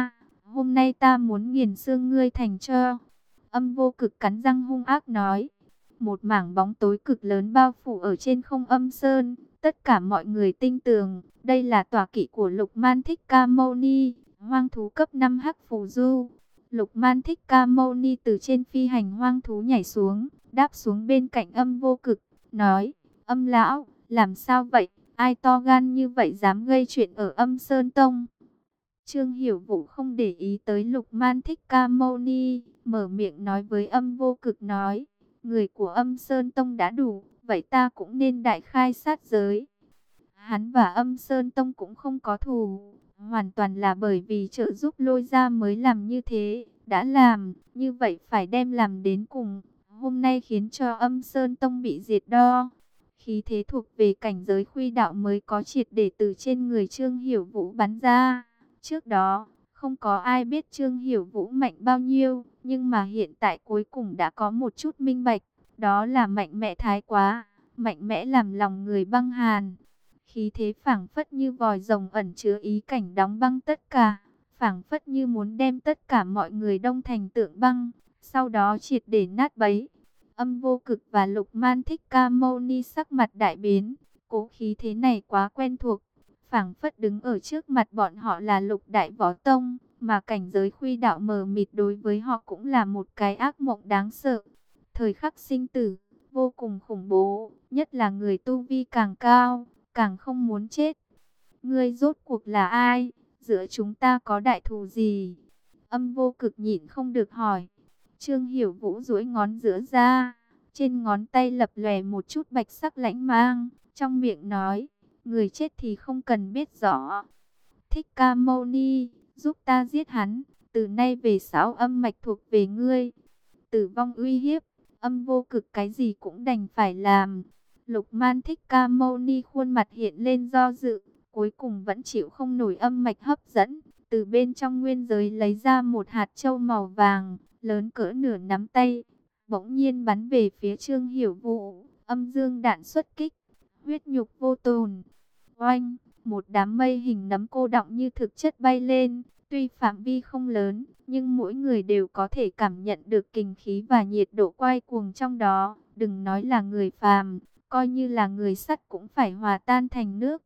Hôm nay ta muốn nghiền xương ngươi thành tro. Âm Vô Cực cắn răng hung ác nói. Một mảng bóng tối cực lớn bao phủ ở trên không Âm Sơn. Tất cả mọi người tin tưởng, đây là tọa kỵ của Lục Man Thích Ca Mâu Ni, hoang thú cấp năm Hắc Phù Du. Lục Man Thích Ca Mâu Ni từ trên phi hành hoang thú nhảy xuống, đáp xuống bên cạnh Âm Vô Cực, nói: Âm lão, làm sao vậy? Ai to gan như vậy dám gây chuyện ở Âm Sơn Tông? Trương Hiểu Vũ không để ý tới Lục Man Thích Ca Mâu Ni, mở miệng nói với Âm Vô Cực nói: người của Âm Sơn Tông đã đủ, vậy ta cũng nên đại khai sát giới. Hắn và Âm Sơn Tông cũng không có thù, hoàn toàn là bởi vì trợ giúp Lôi Gia mới làm như thế. Đã làm, như vậy phải đem làm đến cùng. Hôm nay khiến cho Âm Sơn Tông bị diệt đo. Khí thế thuộc về cảnh giới khuy đạo mới có triệt để từ trên người Trương Hiểu Vũ bắn ra. Trước đó, không có ai biết Trương Hiểu Vũ mạnh bao nhiêu, nhưng mà hiện tại cuối cùng đã có một chút minh bạch. Đó là mạnh mẽ thái quá, mạnh mẽ làm lòng người băng hàn. Khí thế phảng phất như vòi rồng ẩn chứa ý cảnh đóng băng tất cả, phảng phất như muốn đem tất cả mọi người đông thành tượng băng, sau đó triệt để nát bấy. Âm Vô Cực và Lục Man Thích Ca Mâu Ni sắc mặt đại biến, cố khí thế này quá quen thuộc, phảng phất đứng ở trước mặt bọn họ là Lục Đại Võ Tông, mà cảnh giới khuy đạo mờ mịt đối với họ cũng là một cái ác mộng đáng sợ. Thời khắc sinh tử, vô cùng khủng bố, nhất là người tu vi càng cao, càng không muốn chết. Ngươi rốt cuộc là ai? Giữa chúng ta có đại thù gì? Âm Vô Cực nhịn không được hỏi. Trương Hiểu Vũ duỗi ngón giữa ra, trên ngón tay lập lòe một chút bạch sắc lãnh mang, trong miệng nói: người chết thì không cần biết rõ. Thích Ca Mâu Ni, giúp ta giết hắn, từ nay về sáu âm mạch thuộc về ngươi. Tử vong uy hiếp, Âm Vô Cực cái gì cũng đành phải làm. Lục Man Thích Ca Mâu Ni khuôn mặt hiện lên do dự, cuối cùng vẫn chịu không nổi âm mạch hấp dẫn, từ bên trong nguyên giới lấy ra một hạt châu màu vàng, lớn cỡ nửa nắm tay, bỗng nhiên bắn về phía Trương Hiểu Vũ. Âm dương đạn xuất kích, huyết nhục vô tồn. Oanh, một đám mây hình nấm cô đọng như thực chất bay lên, tuy phạm vi không lớn, nhưng mỗi người đều có thể cảm nhận được kình khí và nhiệt độ quay cuồng trong đó. Đừng nói là người phàm, coi như là người sắt cũng phải hòa tan thành nước.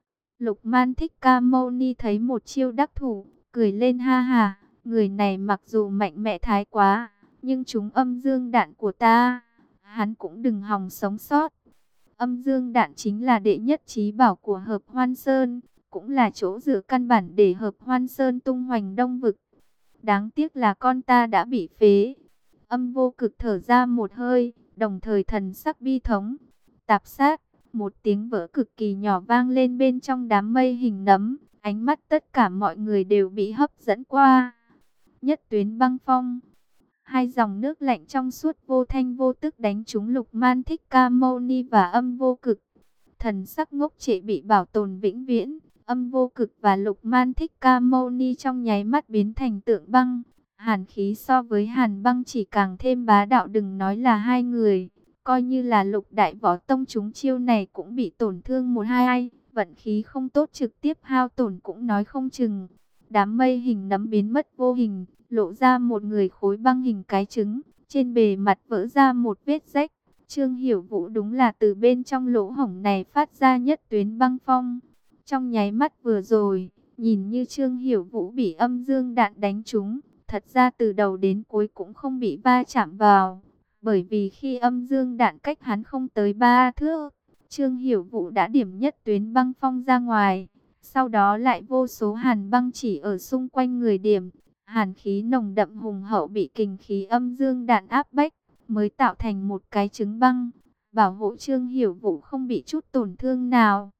Lục Man Thích Ca Mâu Ni thấy một chiêu đắc thủ, cười lên ha ha. Người này mặc dù mạnh mẽ thái quá, nhưng chúng âm dương đạn của ta, hắn cũng đừng hòng sống sót. Âm dương đạn chính là đệ nhất chí bảo của Hợp Hoan Sơn, cũng là chỗ dựa căn bản để Hợp Hoan Sơn tung hoành đông vực. Đáng tiếc là con ta đã bị phế. Âm Vô Cực thở ra một hơi, đồng thời thần sắc bi thống. Tạp sát, một tiếng vỡ cực kỳ nhỏ vang lên bên trong đám mây hình nấm, ánh mắt tất cả mọi người đều bị hấp dẫn qua. Nhất tuyến băng phong, hai dòng nước lạnh trong suốt vô thanh vô tức đánh trúng Lục Man Thích Ca Mâu Ni và Âm Vô Cực. Thần sắc ngốc trệ bị bảo tồn vĩnh viễn, Âm Vô Cực và Lục Man Thích Ca Mâu Ni trong nháy mắt biến thành tượng băng. Hàn khí so với hàn băng chỉ càng thêm bá đạo, đừng nói là hai người, coi như là Lục Đại Võ Tông chúng chiêu này cũng bị tổn thương một hai ai, vận khí không tốt trực tiếp hao tổn cũng nói không chừng. Đám mây hình nấm biến mất vô hình, lộ ra một người khối băng hình cái trứng, trên bề mặt vỡ ra một vết rách. Trương Hiểu Vũ đúng là từ bên trong lỗ hổng này phát ra nhất tuyến băng phong. Trong nháy mắt vừa rồi, nhìn như Trương Hiểu Vũ bị âm dương đạn đánh trúng, thật ra từ đầu đến cuối cũng không bị va chạm vào. Bởi vì khi âm dương đạn cách hắn không tới ba thước, Trương Hiểu Vũ đã điểm nhất tuyến băng phong ra ngoài. Sau đó lại vô số hàn băng chỉ ở xung quanh người điểm. Hàn khí nồng đậm hùng hậu bị kình khí âm dương đạn áp bách, mới tạo thành một cái trứng băng, bảo hộ Trương Hiểu Vũ không bị chút tổn thương nào.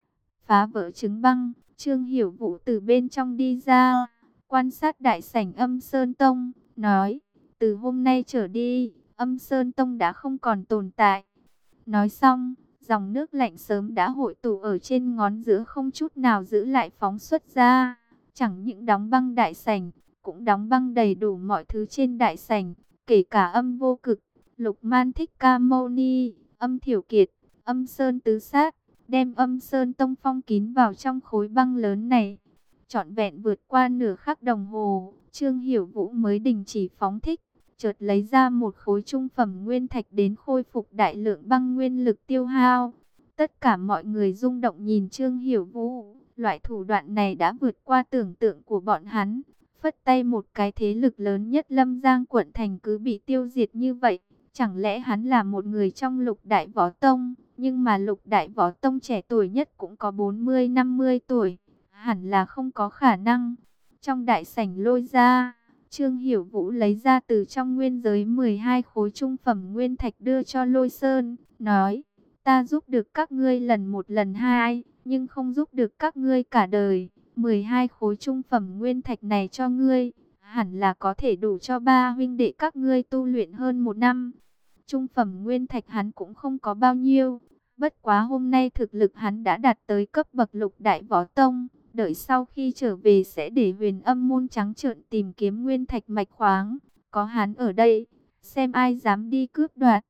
Phá vỡ trứng băng, Trương Hiểu Vũ từ bên trong đi ra, quan sát đại sảnh Âm Sơn Tông, nói: từ hôm nay trở đi, Âm Sơn Tông đã không còn tồn tại. Nói xong, dòng nước lạnh sớm đã hội tụ ở trên ngón giữa không chút nào giữ lại phóng xuất ra. Chẳng những đóng băng đại sảnh, cũng đóng băng đầy đủ mọi thứ trên đại sảnh, kể cả Âm Vô Cực, Lục Man Thích Ca Mâu Ni, Âm Thiểu Kiệt, Âm Sơn Tứ Sát, đem Âm Sơn Tông phong kín vào trong khối băng lớn này. Trọn vẹn vượt qua nửa khắc đồng hồ, Trương Hiểu Vũ mới đình chỉ phóng thích, chợt lấy ra một khối trung phẩm nguyên thạch đến khôi phục đại lượng băng nguyên lực tiêu hao. Tất cả mọi người rung động nhìn Trương Hiểu Vũ, loại thủ đoạn này đã vượt qua tưởng tượng của bọn hắn. Phất tay một cái, thế lực lớn nhất Lâm Giang quận thành cứ bị tiêu diệt như vậy. Chẳng lẽ hắn là một người trong Lục Đại Võ Tông, nhưng mà Lục Đại Võ Tông trẻ tuổi nhất cũng có bốn mươi năm mươi tuổi, hẳn là không có khả năng. Trong đại sảnh Lôi gia, Trương Hiểu Vũ lấy ra từ trong nguyên giới mười hai khối trung phẩm nguyên thạch đưa cho Lôi Sơn, nói: ta giúp được các ngươi lần một lần hai, nhưng không giúp được các ngươi cả đời. mười hai khối trung phẩm nguyên thạch này cho ngươi, hẳn là có thể đủ cho ba huynh đệ các ngươi tu luyện hơn một năm. Trung phẩm nguyên thạch hắn cũng không có bao nhiêu, bất quá hôm nay thực lực hắn đã đạt tới cấp bậc Lục Đại Võ Tông. Đợi sau khi trở về sẽ để Huyền Âm môn trắng trợn tìm kiếm nguyên thạch mạch khoáng. Có hắn ở đây, xem ai dám đi cướp đoạt.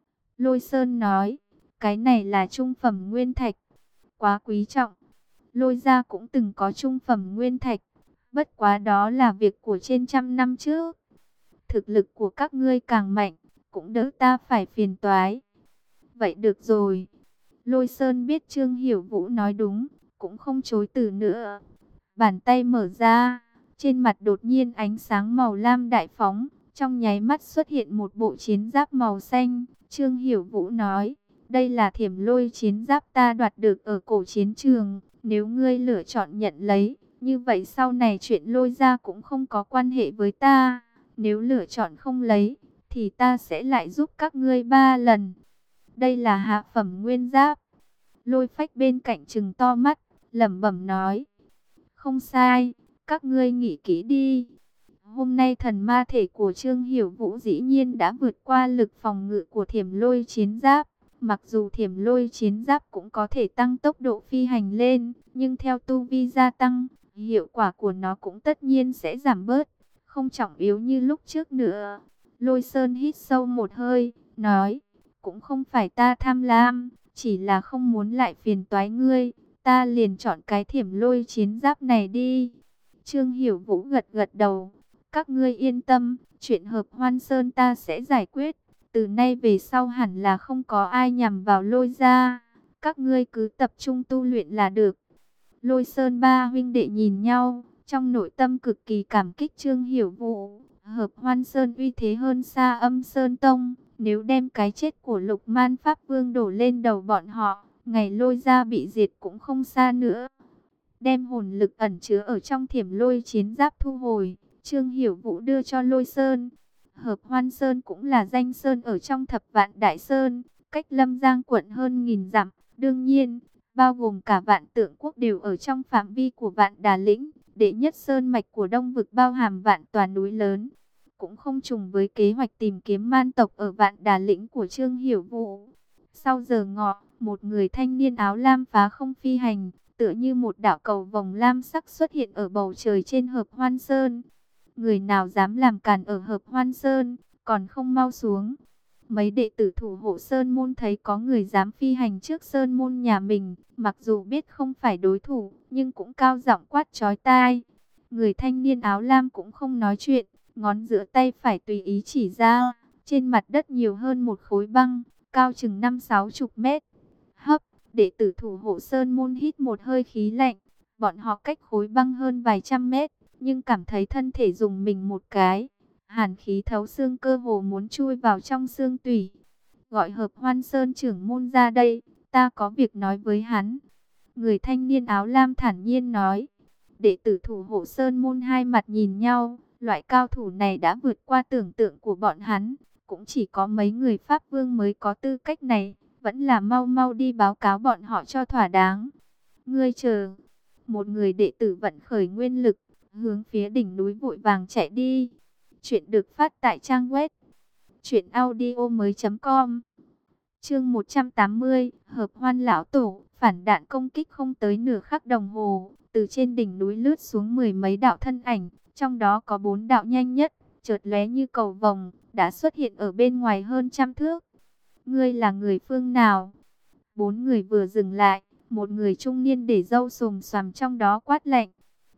Lôi Sơn nói: cái này là trung phẩm nguyên thạch, quá quý trọng. Lôi gia cũng từng có trung phẩm nguyên thạch, bất quá đó là việc của trên trăm năm trước. Thực lực của các ngươi càng mạnh, cũng đỡ ta phải phiền toái. Vậy được rồi. Lôi Sơn biết Trương Hiểu Vũ nói đúng, cũng không chối từ nữa. Bàn tay mở ra, trên mặt đột nhiên ánh sáng màu lam đại phóng, trong nháy mắt xuất hiện một bộ chiến giáp màu xanh. Trương Hiểu Vũ nói: đây là Thiểm Lôi chiến giáp ta đoạt được ở cổ chiến trường. Nếu ngươi lựa chọn nhận lấy, như vậy sau này chuyện Lôi gia cũng không có quan hệ với ta. Nếu lựa chọn không lấy, thì ta sẽ lại giúp các ngươi ba lần. Đây là hạ phẩm nguyên giáp. Lôi Phách bên cạnh trừng to mắt, lẩm bẩm nói: không sai, các ngươi nghĩ kỹ đi. Hôm nay thần ma thể của Trương Hiểu Vũ dĩ nhiên đã vượt qua lực phòng ngự của Thiểm Lôi chiến giáp. Mặc dù Thiểm Lôi chiến giáp cũng có thể tăng tốc độ phi hành lên, nhưng theo tu vi gia tăng, hiệu quả của nó cũng tất nhiên sẽ giảm bớt, không trọng yếu như lúc trước nữa. Lôi Sơn hít sâu một hơi, nói: cũng không phải ta tham lam, chỉ là không muốn lại phiền toái ngươi, ta liền chọn cái Thiểm Lôi chiến giáp này đi. Trương Hiểu Vũ gật gật đầu: các ngươi yên tâm, chuyện Hợp Hoan Sơn ta sẽ giải quyết. Từ nay về sau hẳn là không có ai nhằm vào Lôi gia, các ngươi cứ tập trung tu luyện là được. Lôi Sơn ba huynh đệ nhìn nhau, trong nội tâm cực kỳ cảm kích Trương Hiểu Vũ. Hợp Hoan Sơn uy thế hơn xa Âm Sơn Tông, nếu đem cái chết của Lục Man Pháp Vương đổ lên đầu bọn họ, ngày Lôi gia bị diệt cũng không xa nữa. Đem hồn lực ẩn chứa ở trong Thiểm Lôi chiến giáp thu hồi, Trương Hiểu Vũ đưa cho Lôi Sơn. Hợp Hoan Sơn cũng là danh sơn ở trong Thập Vạn Đại Sơn, cách Lâm Giang quận hơn nghìn dặm, đương nhiên, bao gồm cả Vạn Tượng Quốc đều ở trong phạm vi của Vạn Đà Lĩnh. Đệ nhất sơn mạch của Đông vực bao hàm vạn tòa núi lớn, cũng không trùng với kế hoạch tìm kiếm man tộc ở Vạn Đà Lĩnh của Trương Hiểu Vũ. Sau giờ ngọ, một người thanh niên áo lam phá không phi hành, tựa như một đạo cầu vồng lam sắc xuất hiện ở bầu trời trên Hợp Hoan Sơn. Người nào dám làm càn ở Hợp Hoan Sơn, còn không mau xuống. Mấy đệ tử thủ hộ Sơn môn thấy có người dám phi hành trước Sơn môn nhà mình, mặc dù biết không phải đối thủ, nhưng cũng cao giọng quát chói tai. Người thanh niên áo lam cũng không nói chuyện, ngón giữa tay phải tùy ý chỉ ra, trên mặt đất nhiều hơn một khối băng, cao chừng năm sáu chục mét. Hấp, đệ tử thủ hộ Sơn môn hít một hơi khí lạnh, bọn họ cách khối băng hơn vài trăm mét, nhưng cảm thấy thân thể rùng mình một cái. Hàn khí thấu xương, cơ hồ muốn chui vào trong xương tủy. Gọi Hợp Hoan Sơn trưởng môn ra đây, ta có việc nói với hắn. Người thanh niên áo lam thản nhiên nói. Đệ tử thủ hộ Sơn môn hai mặt nhìn nhau, loại cao thủ này đã vượt qua tưởng tượng của bọn hắn. Cũng chỉ có mấy người Pháp Vương mới có tư cách này, vẫn là mau mau đi báo cáo bọn họ cho thỏa đáng. Ngươi chờ. Một người đệ tử vận khởi nguyên lực, hướng phía đỉnh núi vội vàng chạy đi. Chuyện được phát tại trang web truyện audio mới chấm com. Chương một trăm tám mươi, Hợp Hoan lão tổ. Phản đạn công kích không tới nửa khắc đồng hồ, từ trên đỉnh núi lướt xuống mười mấy đạo thân ảnh, trong đó có bốn đạo nhanh nhất, chợt lóe như cầu vồng, đã xuất hiện ở bên ngoài hơn trăm thước. Ngươi là người phương nào? Bốn người vừa dừng lại, một người trung niên để râu xồm xoàm trong đó quát lạnh.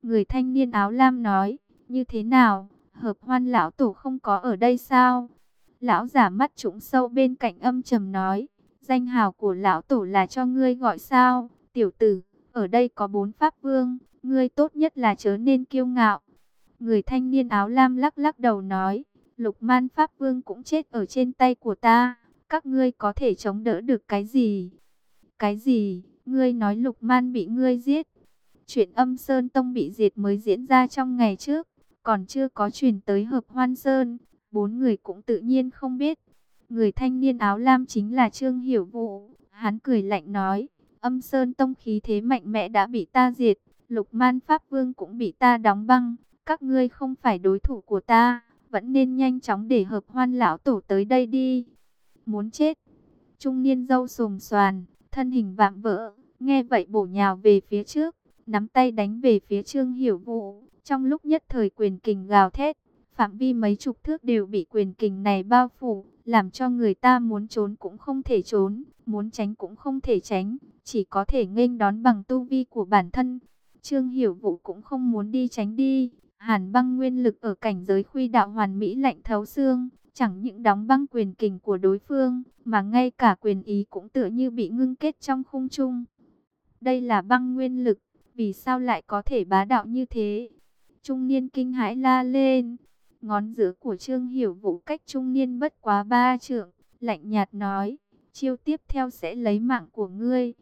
Người thanh niên áo lam nói, như thế nào, Hợp Hoan lão tổ không có ở đây sao? Lão giả mắt trũng sâu bên cạnh âm trầm nói, danh hào của lão tổ là cho ngươi gọi sao? Tiểu tử, ở đây có bốn pháp vương, ngươi tốt nhất là chớ nên kiêu ngạo. Người thanh niên áo lam lắc lắc đầu nói, Lục Man pháp vương cũng chết ở trên tay của ta, các ngươi có thể chống đỡ được cái gì? Cái gì? Ngươi nói Lục Man bị ngươi giết? Chuyện Âm Sơn Tông bị diệt mới diễn ra trong ngày trước, còn chưa có truyền tới Hợp Hoan Sơn, bốn người cũng tự nhiên không biết. Người thanh niên áo lam chính là Trương Hiểu Vũ, hắn cười lạnh nói, Âm Sơn Tông khí thế mạnh mẽ đã bị ta diệt, Lục Man Pháp Vương cũng bị ta đóng băng, các ngươi không phải đối thủ của ta, vẫn nên nhanh chóng để Hợp Hoan lão tổ tới đây đi. Muốn chết. Trung niên râu xồm xoàn, thân hình vạm vỡ, nghe vậy bổ nhào về phía trước, nắm tay đánh về phía Trương Hiểu Vũ. Trong lúc nhất thời quyền kình gào thét, phạm vi mấy chục thước đều bị quyền kình này bao phủ, làm cho người ta muốn trốn cũng không thể trốn, muốn tránh cũng không thể tránh, chỉ có thể nghênh đón bằng tu vi của bản thân. Trương Hiểu Vũ cũng không muốn đi tránh đi, hàn băng nguyên lực ở cảnh giới khuy đạo hoàn mỹ lạnh thấu xương, chẳng những đóng băng quyền kình của đối phương, mà ngay cả quyền ý cũng tựa như bị ngưng kết trong khung trung. Đây là băng nguyên lực, vì sao lại có thể bá đạo như thế? Trung niên kinh hãi la lên. Ngón giữa của Trương Hiểu Vũ cách trung niên bất quá ba trượng, lạnh nhạt nói, chiêu tiếp theo sẽ lấy mạng của ngươi.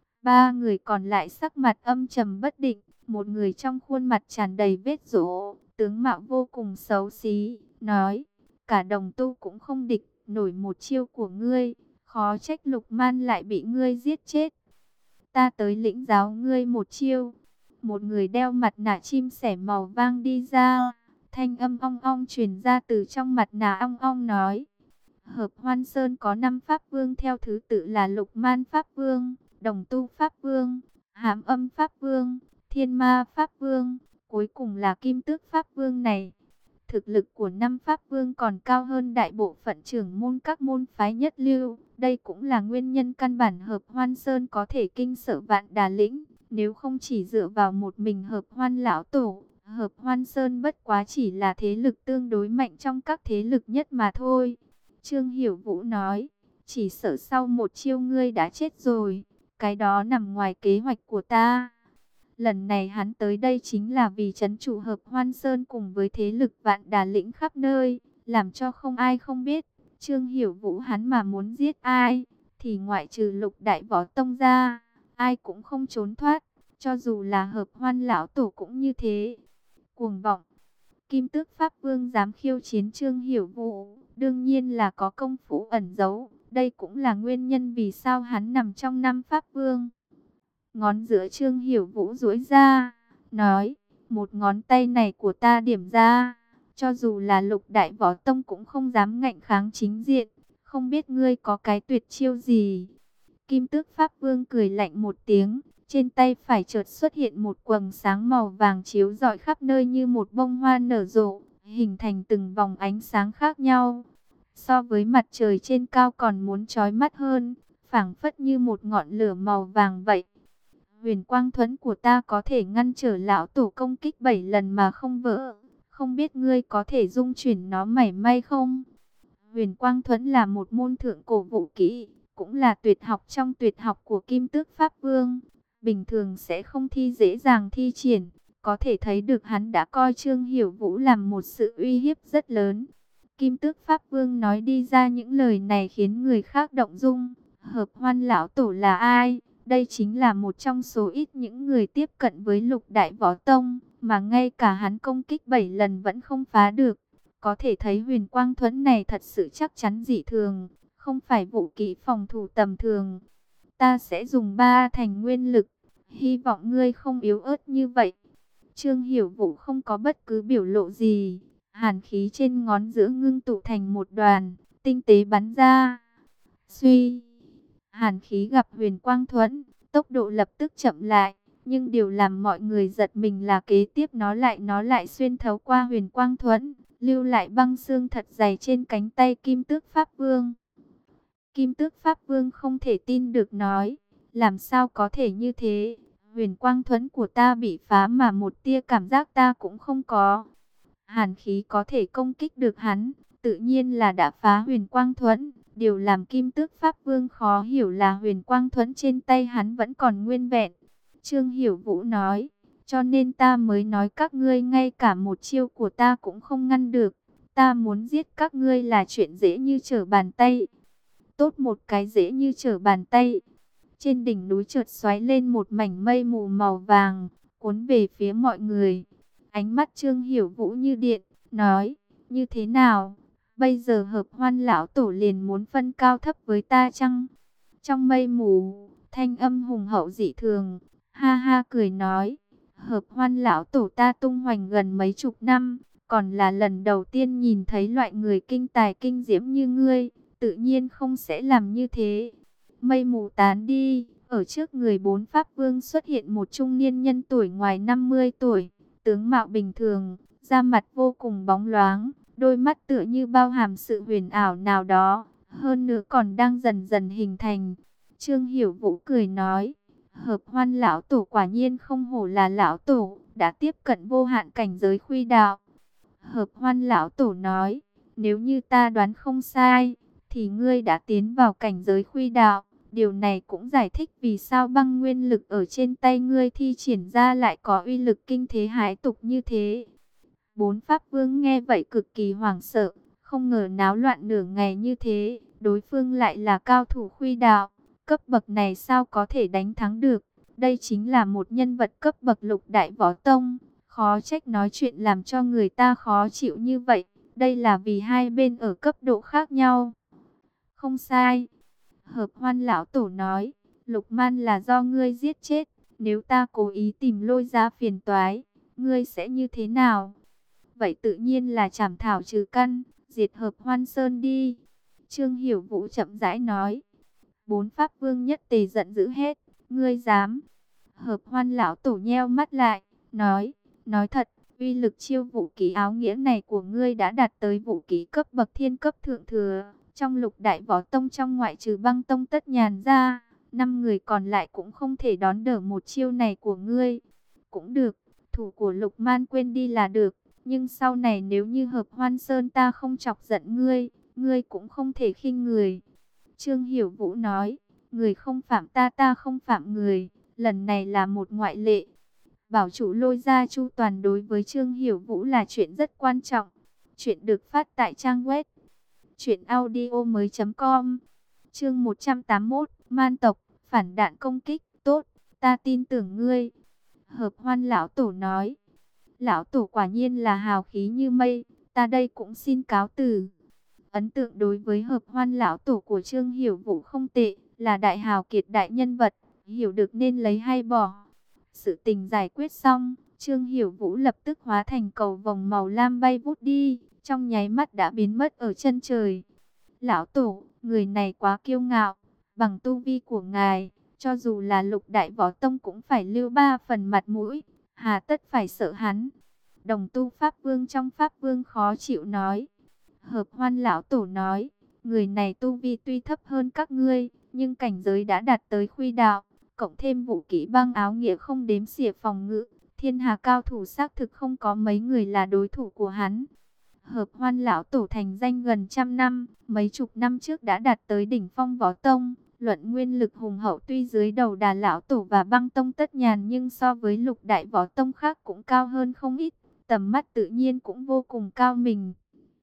Ba người còn lại sắc mặt âm trầm bất định, một người trong khuôn mặt tràn đầy vết rỗ, tướng mạo vô cùng xấu xí, nói, cả đồng tu cũng không địch nổi một chiêu của ngươi, khó trách Lục Man lại bị ngươi giết chết. Ta tới lĩnh giáo ngươi một chiêu. Một người đeo mặt nạ chim sẻ màu vàng đi ra, thanh âm ong ong truyền ra từ trong mặt nạ ong ong nói, Hợp Hoan Sơn có năm pháp vương theo thứ tự là Lục Man pháp vương, Đồng Tu pháp vương, Hám Âm pháp vương, Thiên Ma pháp vương, cuối cùng là Kim Tước pháp vương này. Thực lực của năm pháp vương còn cao hơn đại bộ phận trưởng môn các môn phái nhất lưu, đây cũng là nguyên nhân căn bản Hợp Hoan Sơn có thể kinh sợ Vạn Đà Lĩnh. Nếu không chỉ dựa vào một mình Hợp Hoan lão tổ, Hợp Hoan Sơn bất quá chỉ là thế lực tương đối mạnh trong các thế lực nhất mà thôi. Trương Hiểu Vũ nói, chỉ sợ sau một chiêu ngươi đã chết rồi, cái đó nằm ngoài kế hoạch của ta. Lần này hắn tới đây chính là vì trấn chủ Hợp Hoan Sơn cùng với thế lực Vạn Đà Lĩnh khắp nơi, làm cho không ai không biết. Trương Hiểu Vũ hắn mà muốn giết ai, thì ngoại trừ Lục Đại Võ Tông ra, ai cũng không trốn thoát, cho dù là Hợp Hoan lão tổ cũng như thế. Cuồng vọng, Kim Tước Pháp Vương dám khiêu chiến Trương Hiểu Vũ, đương nhiên là có công phu ẩn giấu, đây cũng là nguyên nhân vì sao hắn nằm trong năm Pháp Vương. Ngón giữa Trương Hiểu Vũ duỗi ra, nói, một ngón tay này của ta điểm ra, cho dù là Lục Đại Võ Tông cũng không dám ngạnh kháng chính diện, không biết ngươi có cái tuyệt chiêu gì. Kim Tước Pháp Vương cười lạnh một tiếng, trên tay phải chợt xuất hiện một quầng sáng màu vàng chiếu rọi khắp nơi như một bông hoa nở rộ, hình thành từng vòng ánh sáng khác nhau. So với mặt trời trên cao còn muốn chói mắt hơn, phảng phất như một ngọn lửa màu vàng vậy. Huyền quang thuẫn của ta có thể ngăn trở lão tổ công kích bảy lần mà không vỡ, không biết ngươi có thể dung chuyển nó mảy may không? Huyền quang thuẫn là một môn thượng cổ vũ kỹ, cũng là tuyệt học trong tuyệt học của Kim Tước Pháp Vương, bình thường sẽ không thi dễ dàng thi triển, có thể thấy được hắn đã coi Trương Hiểu Vũ làm một sự uy hiếp rất lớn. Kim Tước Pháp Vương nói đi ra những lời này khiến người khác động dung. Hợp Hoan lão tổ là ai? Đây chính là một trong số ít những người tiếp cận với Lục Đại Võ Tông, mà ngay cả hắn công kích bảy lần vẫn không phá được. Có thể thấy huyền quang thuẫn này thật sự chắc chắn dị thường, không phải vũ kỹ phòng thủ tầm thường. Ta sẽ dùng ba thành nguyên lực, hy vọng ngươi không yếu ớt như vậy. Trương Hiểu Vũ không có bất cứ biểu lộ gì, hàn khí trên ngón giữa ngưng tụ thành một đoàn, tinh tế bắn ra. Suy, hàn khí gặp huyền quang thuẫn, tốc độ lập tức chậm lại, nhưng điều làm mọi người giật mình là kế tiếp nó lại nó lại xuyên thấu qua huyền quang thuẫn, lưu lại băng xương thật dày trên cánh tay Kim Tước Pháp Vương. Kim Tước Pháp Vương không thể tin được nói, làm sao có thể như thế? Huyền quang thuẫn của ta bị phá mà một tia cảm giác ta cũng không có. Hàn khí có thể công kích được hắn, tự nhiên là đã phá huyền quang thuẫn. Điều làm Kim Tước Pháp Vương khó hiểu là huyền quang thuẫn trên tay hắn vẫn còn nguyên vẹn. Trương Hiểu Vũ nói, cho nên ta mới nói các ngươi ngay cả một chiêu của ta cũng không ngăn được. Ta muốn giết các ngươi là chuyện dễ như trở bàn tay. Tốt một cái dễ như trở bàn tay. Trên đỉnh núi chợt xoáy lên một mảnh mây mù màu vàng, cuốn về phía mọi người. Ánh mắt Trương Hiểu Vũ như điện, nói, như thế nào? Bây giờ Hợp Hoan lão tổ liền muốn phân cao thấp với ta chăng? Trong mây mù, thanh âm hùng hậu dị thường, ha ha cười nói, Hợp Hoan lão tổ ta tung hoành gần mấy chục năm, còn là lần đầu tiên nhìn thấy loại người kinh tài kinh diễm như ngươi, tự nhiên không sẽ làm như thế. Mây mù tán đi, ở trước người bốn pháp vương xuất hiện một trung niên nhân tuổi ngoài năm mươi tuổi, tướng mạo bình thường, da mặt vô cùng bóng loáng, đôi mắt tựa như bao hàm sự huyền ảo nào đó, hơn nữa còn đang dần dần hình thành. Trương Hiểu Vũ cười nói, Hợp Hoan lão tổ quả nhiên không hổ là lão tổ, đã tiếp cận vô hạn cảnh giới khuy đạo. Hợp Hoan lão tổ nói, nếu như ta đoán không sai, thì ngươi đã tiến vào cảnh giới khuy đạo. Điều này cũng giải thích vì sao băng nguyên lực ở trên tay ngươi thi triển ra lại có uy lực kinh thế hãi tục như thế. Bốn pháp vương nghe vậy cực kỳ hoảng sợ, không ngờ náo loạn nửa ngày như thế, đối phương lại là cao thủ khuy đạo, cấp bậc này sao có thể đánh thắng được. Đây chính là một nhân vật cấp bậc lục đại võ tông, khó trách nói chuyện làm cho người ta khó chịu như vậy, đây là vì hai bên ở cấp độ khác nhau. Không sai. Hợp Hoan lão tổ nói, Lục Man là do ngươi giết chết, nếu ta cố ý tìm lôi ra phiền toái, ngươi sẽ như thế nào? Vậy tự nhiên là chảm thảo trừ căn, diệt Hợp Hoan Sơn đi. Trương Hiểu Vũ chậm rãi nói. Bốn pháp vương nhất tề giận dữ hết, ngươi dám? Hợp Hoan lão tổ nheo mắt lại, nói, nói thật, uy lực chiêu vũ ký áo nghĩa này của ngươi đã đạt tới vũ ký cấp bậc thiên cấp thượng thừa. Trong lục đại võ tông trong ngoại trừ băng tông tất nhàn ra, năm người còn lại cũng không thể đón đỡ một chiêu này của ngươi. Cũng được, thủ của Lục Man quên đi là được, nhưng sau này nếu như Hợp Hoan Sơn ta không chọc giận ngươi, ngươi cũng không thể khinh người. Trương Hiểu Vũ nói, người không phạm ta ta không phạm người, lần này là một ngoại lệ. Bảo chủ Lôi gia chu toàn đối với Trương Hiểu Vũ là chuyện rất quan trọng. Chuyện được phát tại trang web chuyện audio mới com. Chương một trăm tám mươi mốt, Man tộc, phản đạn công kích, tốt, ta tin tưởng ngươi. Hợp Hoan lão tổ nói, lão tổ quả nhiên là hào khí như mây, ta đây cũng xin cáo từ. Ấn tượng đối với Hợp Hoan lão tổ của Trương Hiểu Vũ không tệ, là đại hào kiệt đại nhân vật, hiểu được nên lấy hay bỏ. Sự tình giải quyết xong, Trương Hiểu Vũ lập tức hóa thành cầu vồng màu lam bay vút đi, trong nháy mắt đã biến mất ở chân trời. Lão tổ, người này quá kiêu ngạo, bằng tu vi của ngài, cho dù là lục đại võ tông cũng phải lưu ba phần mặt mũi, hà tất phải sợ hắn. Đồng tu Pháp Vương trong Pháp Vương khó chịu nói. Hợp Hoan lão tổ nói, người này tu vi tuy thấp hơn các ngươi, nhưng cảnh giới đã đạt tới khuy đạo, cộng thêm vũ kỹ băng áo nghĩa không đếm xỉa phòng ngự, thiên hà cao thủ xác thực không có mấy người là đối thủ của hắn. Hợp Hoan lão tổ thành danh gần trăm năm, mấy chục năm trước đã đạt tới đỉnh phong võ tông, luận nguyên lực hùng hậu tuy dưới đầu Đà lão tổ và băng tông tất nhàn, nhưng so với lục đại võ tông khác cũng cao hơn không ít, tầm mắt tự nhiên cũng vô cùng cao mình.